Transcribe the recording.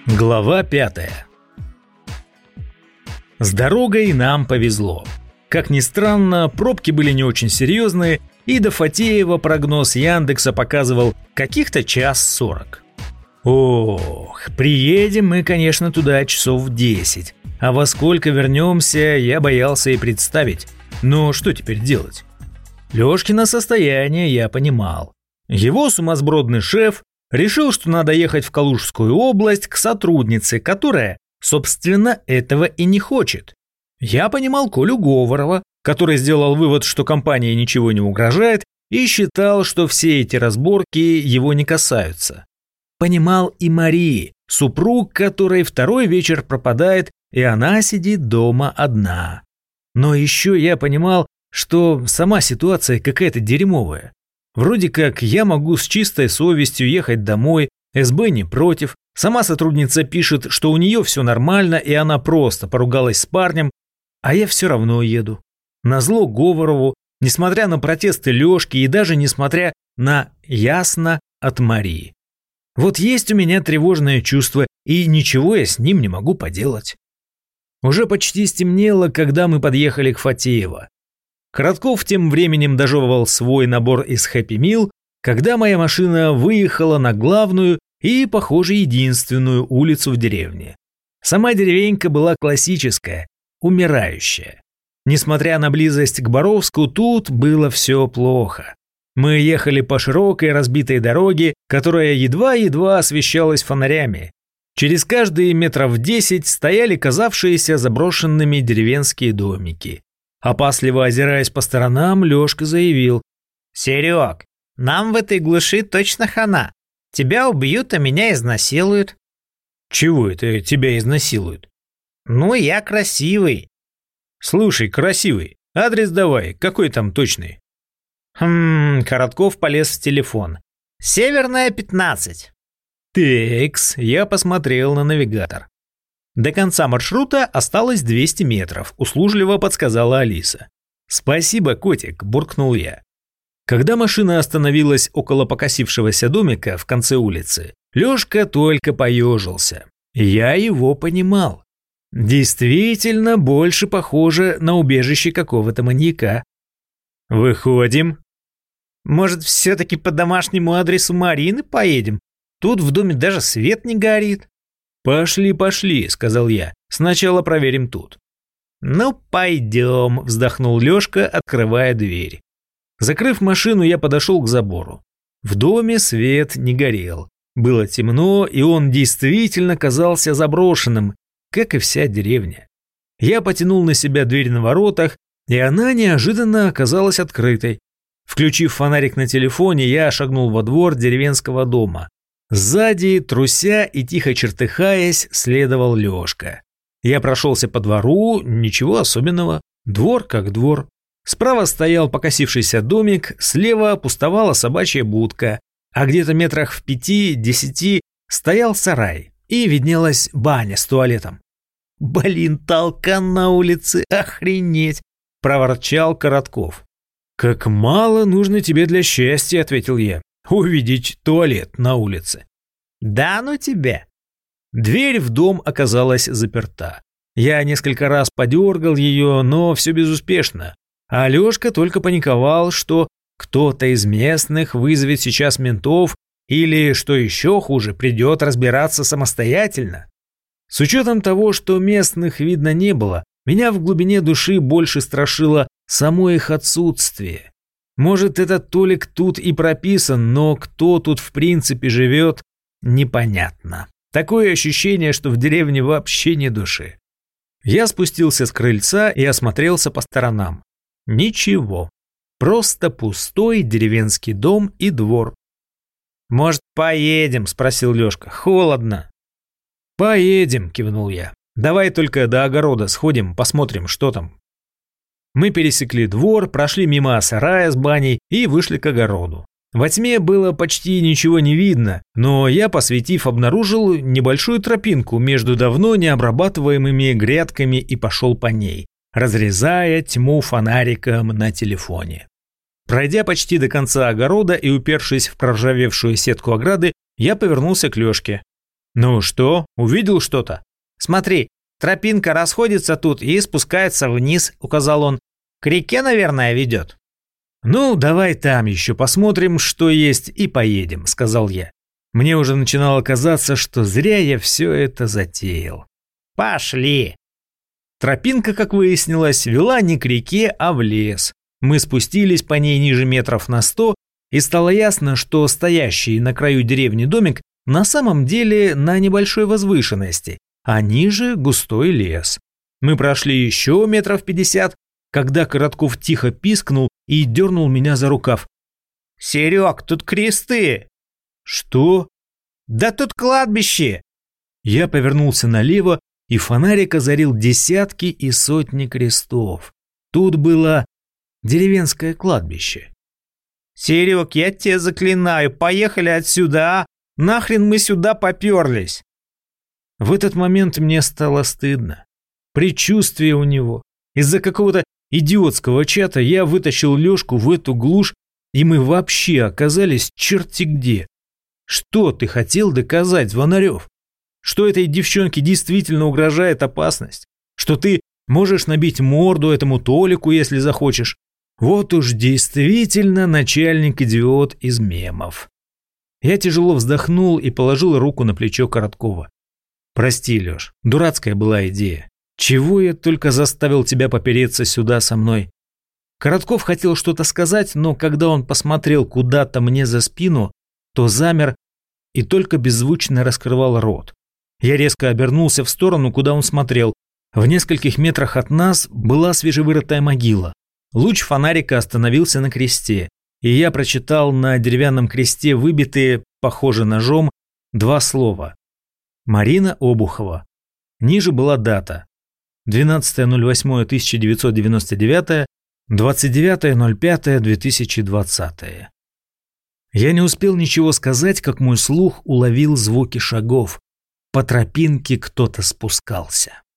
Глава 5. С дорогой нам повезло. Как ни странно, пробки были не очень серьезные, и до Фатеева прогноз Яндекса показывал каких-то 1:40. Ох, приедем мы, конечно, туда часов в 10, а во сколько вернемся, я боялся и представить. Но что теперь делать? Лёшкино состояние я понимал. Его сумасбродный шеф решил, что надо ехать в Калужскую область к сотруднице, которая, собственно, этого и не хочет. Я понимал Колю Говорова, который сделал вывод, что компании ничего не угрожает, и считал, что все эти разборки его не касаются. Понимал и Марии, супруг которой второй вечер пропадает, и она сидит дома одна. Но еще я понимал, что сама ситуация какая-то дерьмовая. Вроде как я могу с чистой совестью ехать домой, СБ не против, сама сотрудница пишет, что у нее все нормально и она просто поругалась с парнем, а я все равно еду. Назло Говорову, несмотря на протесты Лешки и даже несмотря на ясно от Марии. Вот есть у меня тревожное чувство, и ничего я с ним не могу поделать. Уже почти стемнело, когда мы подъехали к Фатеево. Коротков тем временем дожевывал свой набор из Happy Meal, когда моя машина выехала на главную и, похоже, единственную улицу в деревне. Сама деревенька была классическая, умирающая. Несмотря на близость к Боровску, тут было все плохо. Мы ехали по широкой разбитой дороге, которая едва-едва освещалась фонарями. Через каждые метров 10 стояли казавшиеся заброшенными деревенские домики. Опасливо озираясь по сторонам, Лёшка заявил: «Серёг, нам в этой глуши точно хана. Тебя убьют, а меня изнасилуют». «Чего это тебя изнасилуют?» «Ну, я красивый». «Слушай, красивый, адрес давай, какой там точный?» Коротков полез в телефон. «Северная, 15». «Текс», я посмотрел на навигатор. До конца маршрута осталось 200 метров, услужливо подсказала Алиса. «Спасибо, котик», – буркнул я. Когда машина остановилась около покосившегося домика в конце улицы, Лёшка только поежился. Я его понимал. Действительно, больше похоже на убежище какого-то маньяка. «Выходим». «Может, все-таки по домашнему адресу Марины поедем? Тут в доме даже свет не горит». «Пошли», – сказал я. «Сначала проверим тут». «Ну, пойдем», – вздохнул Лёшка, открывая дверь. Закрыв машину, я подошел к забору. В доме свет не горел. Было темно, и он действительно казался заброшенным, как и вся деревня. Я потянул на себя дверь на воротах, и она неожиданно оказалась открытой. Включив фонарик на телефоне, я шагнул во двор деревенского дома. Сзади, труся и тихо чертыхаясь, следовал Лёшка. Я прошелся по двору, ничего особенного, двор как двор. Справа стоял покосившийся домик, слева пустовала собачья будка, а где-то метрах в 5-10 стоял сарай, и виднелась баня с туалетом. «Блин, толкан на улице, охренеть!» – проворчал Коротков. «Как мало нужно тебе для счастья», – ответил я. «Увидеть туалет на улице». «Да ну тебя!» Дверь в дом оказалась заперта. Я несколько раз подергал ее, но все безуспешно. А Лёшка только паниковал, что кто-то из местных вызовет сейчас ментов или, что еще хуже, придет разбираться самостоятельно. С учетом того, что местных видно не было, меня в глубине души больше страшило само их отсутствие. Может, этот Толик тут и прописан, но кто тут в принципе живет, непонятно. Такое ощущение, что в деревне вообще ни души. Я спустился с крыльца и осмотрелся по сторонам. Ничего. Просто пустой деревенский дом и двор. «Может, поедем?» – спросил Лёшка. «Холодно». «Поедем», – кивнул я. «Давай только до огорода сходим, посмотрим, что там». Мы пересекли двор, прошли мимо сарая с баней и вышли к огороду. Во тьме было почти ничего не видно, но я, посветив, обнаружил небольшую тропинку между давно необрабатываемыми грядками и пошел по ней, разрезая тьму фонариком на телефоне. Пройдя почти до конца огорода и упершись в проржавевшую сетку ограды, я повернулся к Лёшке. Ну что, увидел что-то? Смотри, тропинка расходится тут и спускается вниз, указал он. К реке, наверное, ведет. Ну, давай там еще посмотрим, что есть, и поедем, сказал я. Мне уже начинало казаться, что зря я все это затеял. Пошли. Тропинка, как выяснилось, вела не к реке, а в лес. Мы спустились по ней ниже метров на 100, и стало ясно, что стоящий на краю деревни домик на самом деле на небольшой возвышенности, а ниже густой лес. Мы прошли еще метров 50, когда Коротков тихо пискнул и дернул меня за рукав. «Серег, тут кресты!» «Что?» «Да тут кладбище!» Я повернулся налево, и фонарик озарил десятки и сотни крестов. Тут было деревенское кладбище. «Серег, я тебя заклинаю, поехали отсюда, а? Нахрен мы сюда поперлись?» В этот момент мне стало стыдно. Предчувствие у него. Из-за какого-то идиотского чата я вытащил Лёшку в эту глушь, и мы вообще оказались черти где. Что ты хотел доказать, Звонарев? Что этой девчонке действительно угрожает опасность? Что ты можешь набить морду этому Толику, если захочешь? Вот уж действительно начальник-идиот из мемов. Я тяжело вздохнул и положил руку на плечо Короткова. Прости, Лёш, дурацкая была идея. Чего я только заставил тебя попереться сюда со мной? Коротков хотел что-то сказать, но когда он посмотрел куда-то мне за спину, то замер и только беззвучно раскрывал рот. Я резко обернулся в сторону, куда он смотрел. В нескольких метрах от нас была свежевырытая могила. Луч фонарика остановился на кресте, и я прочитал на деревянном кресте выбитые, похоже ножом, два слова. Марина Обухова. Ниже была дата. 12.08.1999, 29.05.2020. Я не успел ничего сказать, как мой слух уловил звуки шагов. По тропинке кто-то спускался.